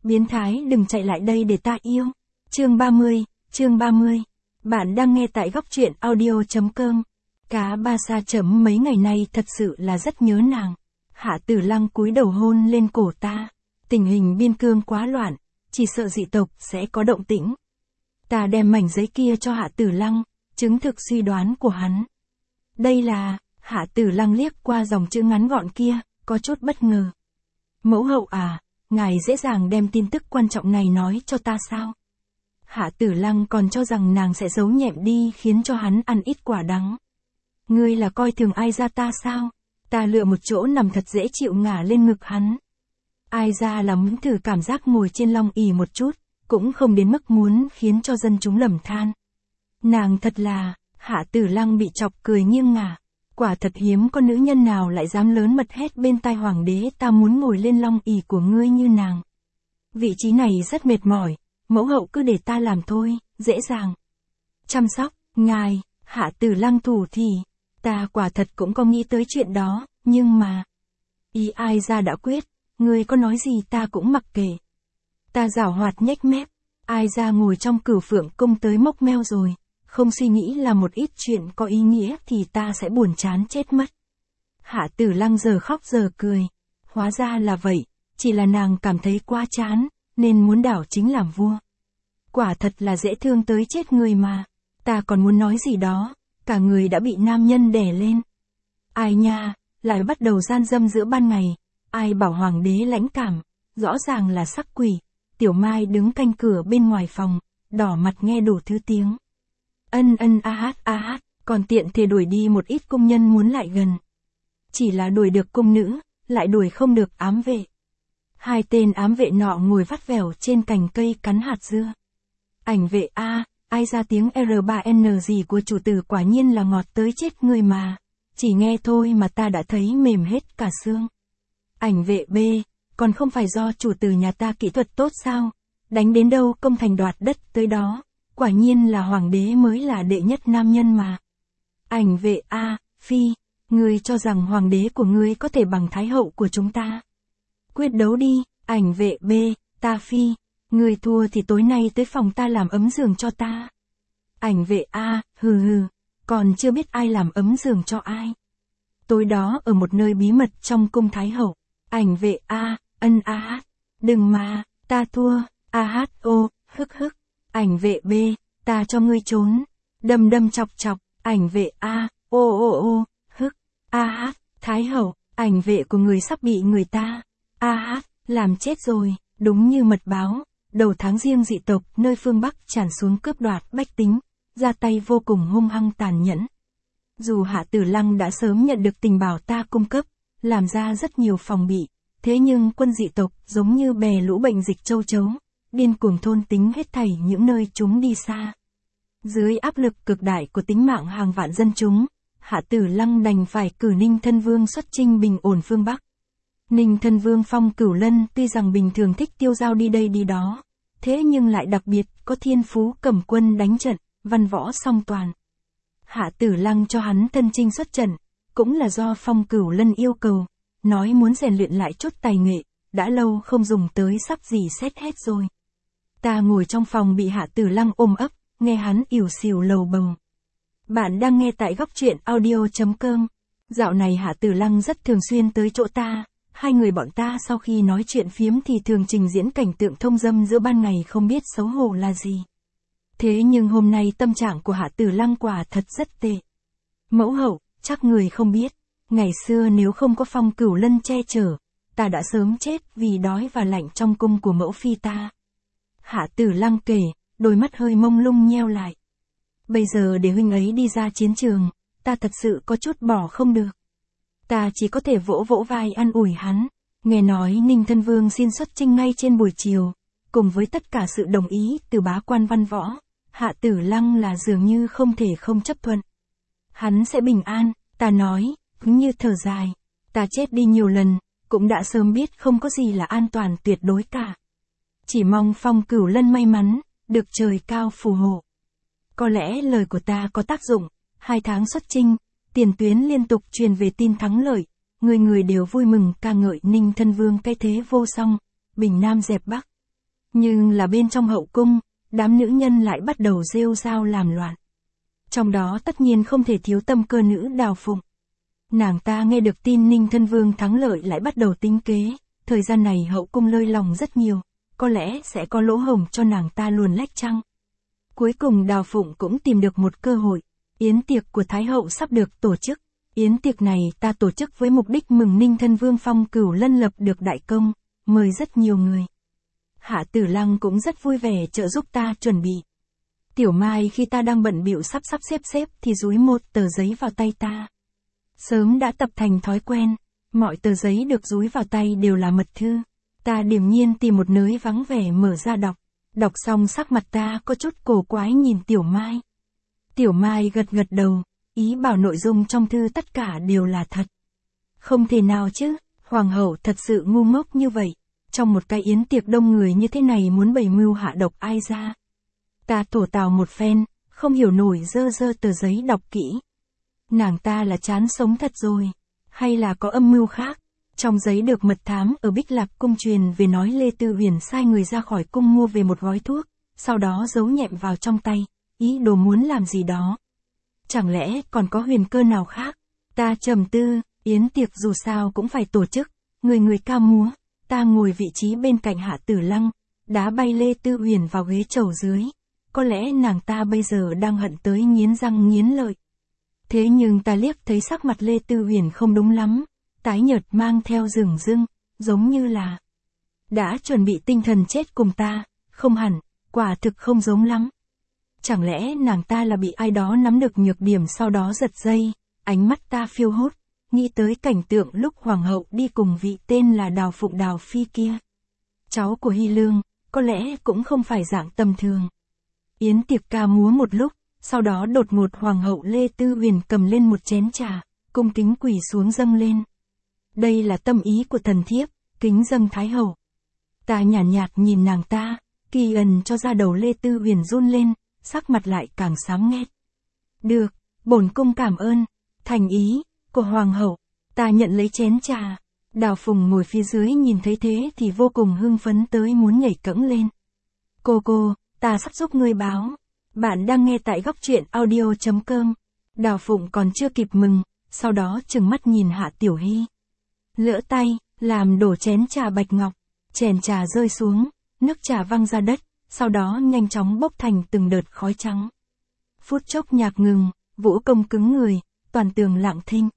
Biến thái đừng chạy lại đây để ta yêu. Chương 30. Bạn đang nghe tại góc truyện audio.com. Cá ba sa chấm mấy ngày nay thật sự là rất nhớ nàng. Hạ Tử Lăng cúi đầu hôn lên cổ ta. Tình hình biên cương quá loạn, chỉ sợ dị tộc sẽ có động tĩnh. Ta đem mảnh giấy kia cho Hạ Tử Lăng, chứng thực suy đoán của hắn. Đây là, Hạ Tử Lăng liếc qua dòng chữ ngắn gọn kia, có chút bất ngờ. Mẫu hậu à, ngài dễ dàng đem tin tức quan trọng này nói cho ta sao? Hạ Tử Lăng còn cho rằng nàng sẽ giấu nhẹm đi khiến cho hắn ăn ít quả đắng. Ngươi là coi thường ai ra ta sao? Ta lựa một chỗ nằm thật dễ chịu ngả lên ngực hắn. Ai ra là muốn thử cảm giác ngồi trên long ỷ một chút, cũng không đến mức muốn khiến cho dân chúng lầm than. Nàng thật là, Hạ Tử Lăng bị chọc cười nghiêng ngả. Quả thật hiếm có nữ nhân nào lại dám lớn mật hét bên tai hoàng đế ta muốn ngồi lên long ỷ của ngươi như nàng. Vị trí này rất mệt mỏi, mẫu hậu cứ để ta làm thôi, dễ dàng. Chăm sóc, ngài, Hạ Tử Lăng thủ thì, ta quả thật cũng có nghĩ tới chuyện đó, nhưng mà... Ý ai ra đã quyết, ngươi có nói gì ta cũng mặc kệ. Ta giảo hoạt nhếch mép, ai ra ngồi trong Cửu Phượng cung tới mốc meo rồi. Không suy nghĩ là một ít chuyện có ý nghĩa thì ta sẽ buồn chán chết mất. Hạ Tử Lăng giờ khóc giờ cười. Hóa ra là vậy, chỉ là nàng cảm thấy quá chán, nên muốn đảo chính làm vua. Quả thật là dễ thương tới chết người mà. Ta còn muốn nói gì đó, cả người đã bị nam nhân đè lên. Ai nha, lại bắt đầu gian dâm giữa ban ngày. Ai bảo hoàng đế lãnh cảm, rõ ràng là sắc quỷ. Tiểu Mai đứng canh cửa bên ngoài phòng, đỏ mặt nghe đủ thứ tiếng. A hát, còn tiện thể đuổi đi một ít cung nhân muốn lại gần. Chỉ là đuổi được cung nữ, lại đuổi không được ám vệ. Hai tên ám vệ nọ ngồi vắt vẻo trên cành cây cắn hạt dưa. Ảnh vệ A, ai ra tiếng R3N gì của chủ tử quả nhiên là ngọt tới chết người mà. Chỉ nghe thôi mà ta đã thấy mềm hết cả xương. Ảnh vệ B, còn không phải do chủ tử nhà ta kỹ thuật tốt sao? Đánh đến đâu công thành đoạt đất tới đó. Quả nhiên là hoàng đế mới là đệ nhất nam nhân mà. Ảnh vệ A, Phi, ngươi cho rằng hoàng đế của ngươi có thể bằng thái hậu của chúng ta. Quyết đấu đi, ảnh vệ B, ta Phi, ngươi thua thì tối nay tới phòng ta làm ấm giường cho ta. Ảnh vệ A, hừ, còn chưa biết ai làm ấm giường cho ai. Tối đó ở một nơi bí mật trong cung thái hậu, ảnh vệ A, A hát, đừng mà, ta thua, A hát ô, hức. Ảnh vệ B, ta cho ngươi trốn. Đâm chọc, ảnh vệ A, ô, hức. A hát, thái hậu, ảnh vệ của người sắp bị người ta. A hát, làm chết rồi, đúng như mật báo. Đầu tháng Giêng dị tộc nơi phương Bắc tràn xuống cướp đoạt bách tính, ra tay vô cùng hung hăng tàn nhẫn. Dù Hạ Tử Lăng đã sớm nhận được tình báo ta cung cấp, làm ra rất nhiều phòng bị, thế nhưng quân dị tộc giống như bè lũ bệnh dịch châu chấu. Điên cuồng thôn tính hết thảy những nơi chúng đi xa. Dưới áp lực cực đại của tính mạng hàng vạn dân chúng, Hạ Tử Lăng đành phải cử Ninh Thân Vương xuất chinh bình ổn phương Bắc. Ninh Thân Vương Phong Cửu Lân tuy rằng bình thường thích tiêu dao đi đây đi đó, thế nhưng lại đặc biệt có thiên phú cầm quân đánh trận, văn võ song toàn. Hạ Tử Lăng cho hắn thân chinh xuất trận, cũng là do Phong Cửu Lân yêu cầu, nói muốn rèn luyện lại chút tài nghệ, đã lâu không dùng tới sắp dỉ xét hết rồi. Ta ngồi trong phòng bị Hạ Tử Lăng ôm ấp, nghe hắn ỉu xìu lầu bầu. Bạn đang nghe tại góc truyện audio.com. Dạo này Hạ Tử Lăng rất thường xuyên tới chỗ ta, hai người bọn ta sau khi nói chuyện phiếm thì thường trình diễn cảnh tượng thông dâm giữa ban ngày không biết xấu hổ là gì. Thế nhưng hôm nay tâm trạng của Hạ Tử Lăng quả thật rất tệ. Mẫu hậu, chắc người không biết, ngày xưa nếu không có Phong Cửu Lân che chở, ta đã sớm chết vì đói và lạnh trong cung của mẫu phi ta. Hạ Tử Lăng kể, đôi mắt hơi mông lung nheo lại. Bây giờ để huynh ấy đi ra chiến trường, ta thật sự có chút bỏ không được. Ta chỉ có thể vỗ vai an ủi hắn. Nghe nói Ninh Thân Vương xin xuất chinh ngay trên buổi chiều, cùng với tất cả sự đồng ý từ bá quan văn võ, Hạ Tử Lăng là dường như không thể không chấp thuận. Hắn sẽ bình an, ta nói, cứ như thở dài. Ta chết đi nhiều lần, cũng đã sớm biết không có gì là an toàn tuyệt đối cả. Chỉ mong Phong Cửu Lân may mắn, được trời cao phù hộ. Có lẽ lời của ta có tác dụng, 2 tháng xuất chinh, tiền tuyến liên tục truyền về tin thắng lợi, người người đều vui mừng ca ngợi Ninh Thân Vương cái thế vô song, bình nam dẹp bắc. Nhưng là bên trong hậu cung, đám nữ nhân lại bắt đầu rêu rao làm loạn. Trong đó tất nhiên không thể thiếu tâm cơ nữ Đào Phụng. Nàng ta nghe được tin Ninh Thân Vương thắng lợi lại bắt đầu tính kế, thời gian này hậu cung lơi lòng rất nhiều, có lẽ sẽ có lỗ hổng cho nàng ta luồn lách chăng. Cuối cùng Đào Phụng cũng tìm được một cơ hội, yến tiệc của Thái hậu sắp được tổ chức. Yến tiệc này ta tổ chức với mục đích mừng Ninh Thân Vương Phong Cửu Lân lập được đại công, mời rất nhiều người. Hạ Tử Lăng cũng rất vui vẻ trợ giúp ta chuẩn bị. Tiểu Mai khi ta đang bận bịu sắp xếp thì dúi một tờ giấy vào tay ta. Sớm đã tập thành thói quen, mọi tờ giấy được dúi vào tay đều là mật thư. Ta điềm nhiên tìm một nơi vắng vẻ mở ra đọc. Đọc xong sắc mặt ta có chút cổ quái nhìn Tiểu Mai. Tiểu Mai gật gật đầu, ý bảo nội dung trong thư tất cả đều là thật. Không thể nào chứ, hoàng hậu thật sự ngu ngốc như vậy. Trong một cái yến tiệc đông người như thế này muốn bày mưu hạ độc ai ra. Ta thổ tào một phen, không hiểu nổi dơ tờ giấy đọc kỹ. Nàng ta là chán sống thật rồi, hay là có âm mưu khác. Trong giấy được mật thám ở Bích Lạc cung truyền về nói Lê Tư Huyền sai người ra khỏi cung mua về một gói thuốc, sau đó giấu nhẹm vào trong tay, ý đồ muốn làm gì đó. Chẳng lẽ còn có huyền cơ nào khác? Ta trầm tư, yến tiệc dù sao cũng phải tổ chức, người cao múa, ta ngồi vị trí bên cạnh Hạ Tử Lăng, đá bay Lê Tư Huyền vào ghế trầu dưới. Có lẽ nàng ta bây giờ đang hận tới nghiến răng nghiến lợi. Thế nhưng ta liếc thấy sắc mặt Lê Tư Huyền không đúng lắm, tái nhợt mang theo rừng rưng, giống như là đã chuẩn bị tinh thần chết cùng ta, không hẳn, quả thực không giống lắm. Chẳng lẽ nàng ta là bị ai đó nắm được nhược điểm sau đó giật dây, ánh mắt ta phiêu hốt, nghĩ tới cảnh tượng lúc hoàng hậu đi cùng vị tên là Đào Phụng Đào Phi kia. Cháu của Hy Lương, có lẽ cũng không phải dạng tầm thường. Yến tiệc ca múa một lúc, sau đó đột ngột hoàng hậu Lê Tư Huyền cầm lên một chén trà, cung kính quỳ xuống dâng lên. Đây là tâm ý của thần thiếp, kính dâng Thái hậu. Ta nhàn nhạt nhìn nàng ta, kỳ ẩn cho ra đầu Lê Tư Huyền run lên, sắc mặt lại càng xám nghét. Được, bổn cung cảm ơn, thành ý của hoàng hậu. Ta nhận lấy chén trà. Đào Phùng ngồi phía dưới nhìn thấy thế thì vô cùng hưng phấn tới muốn nhảy cẫng lên. Cô, ta sắp giúp ngươi báo. Bạn đang nghe tại góc truyện audio.com. Đào Phụng còn chưa kịp mừng, sau đó trừng mắt nhìn Hạ Tiểu Hy. Lỡ tay, làm đổ chén trà bạch ngọc, chén trà rơi xuống, nước trà văng ra đất, sau đó nhanh chóng bốc thành từng đợt khói trắng. Phút chốc nhạc ngừng, vũ công cứng người, toàn tường lặng thinh.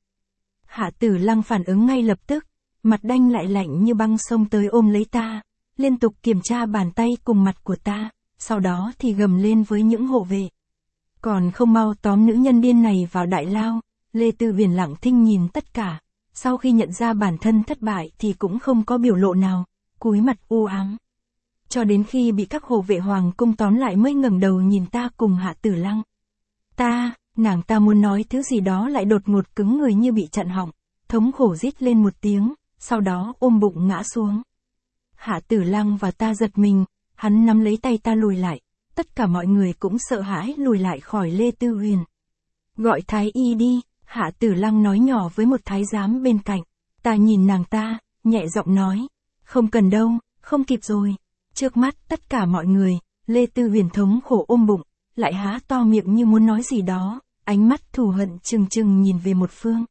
Hạ Tử Lăng phản ứng ngay lập tức, mặt đanh lại lạnh như băng xông tới ôm lấy ta, liên tục kiểm tra bàn tay cùng mặt của ta, sau đó thì gầm lên với những hộ vệ. Còn không mau tóm nữ nhân điên này vào đại lao. Lê Tư Huyền lặng thinh nhìn tất cả, sau khi nhận ra bản thân thất bại thì cũng không có biểu lộ nào, cúi mặt u ám. Cho đến khi bị các hộ vệ hoàng cung tóm lại mới ngẩng đầu nhìn ta cùng Hạ Tử Lăng. Nàng ta muốn nói thứ gì đó lại đột ngột cứng người như bị chặn họng, thống khổ rít lên một tiếng, sau đó ôm bụng ngã xuống. Hạ Tử Lăng và ta giật mình, hắn nắm lấy tay ta lùi lại, tất cả mọi người cũng sợ hãi lùi lại khỏi Lê Tư Huyền. Gọi thái y đi, Hạ Tử Lăng nói nhỏ với một thái giám bên cạnh. Ta nhìn nàng ta, nhẹ giọng nói, không cần đâu, không kịp rồi. Trước mắt tất cả mọi người, Lê Tư Huyền thống khổ ôm bụng, lại há to miệng như muốn nói gì đó, ánh mắt thù hận trừng nhìn về một phương.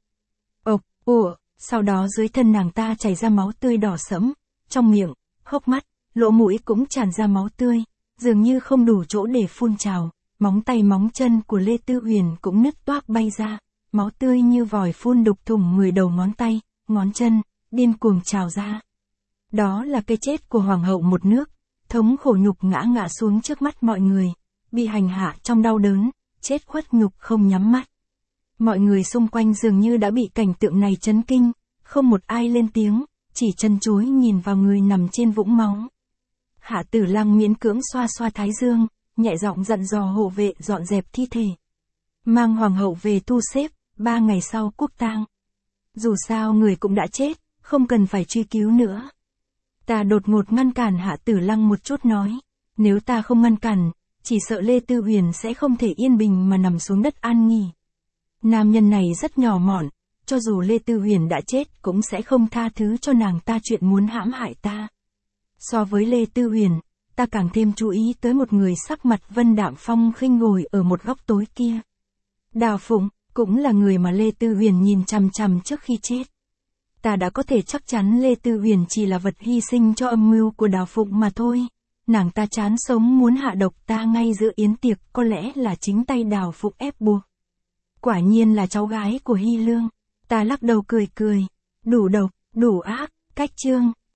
Sau đó dưới thân nàng ta chảy ra máu tươi đỏ sẫm, trong miệng, hốc mắt, lỗ mũi cũng tràn ra máu tươi, dường như không đủ chỗ để phun trào, móng tay móng chân của Lê Tư Huyền cũng nứt toác bay ra, máu tươi như vòi phun đục thủng 10 đầu ngón tay, ngón chân, điên cuồng trào ra. Đó là cái chết của hoàng hậu một nước, thống khổ nhục ngã xuống trước mắt mọi người, bị hành hạ trong đau đớn, chết khuất nhục không nhắm mắt. Mọi người xung quanh dường như đã bị cảnh tượng này chấn kinh, không một ai lên tiếng, chỉ chân chối nhìn vào người nằm trên vũng máu. Hạ Tử Lăng miễn cưỡng xoa thái dương, nhẹ giọng dặn dò hộ vệ dọn dẹp thi thể. Mang hoàng hậu về thu xếp, 3 ngày sau quốc tang. Dù sao người cũng đã chết, không cần phải truy cứu nữa. Ta đột ngột ngăn cản Hạ Tử Lăng một chút nói, nếu ta không ngăn cản, chỉ sợ Lê Tư Huyền sẽ không thể yên bình mà nằm xuống đất an nghỉ. Nam nhân này rất nhỏ mọn, cho dù Lê Tư Huyền đã chết cũng sẽ không tha thứ cho nàng ta chuyện muốn hãm hại ta. So với Lê Tư Huyền, ta càng thêm chú ý tới một người sắc mặt vân đạm phong khinh ngồi ở một góc tối kia. Đào Phụng, cũng là người mà Lê Tư Huyền nhìn chằm chằm trước khi chết. Ta đã có thể chắc chắn Lê Tư Huyền chỉ là vật hy sinh cho âm mưu của Đào Phụng mà thôi. Nàng ta chán sống muốn hạ độc ta ngay giữa yến tiệc, có lẽ là chính tay Đào Phụng ép buộc. Quả nhiên là cháu gái của Hy Lương. Ta lắc đầu cười cười. Đủ độc, đủ ác, cách chương.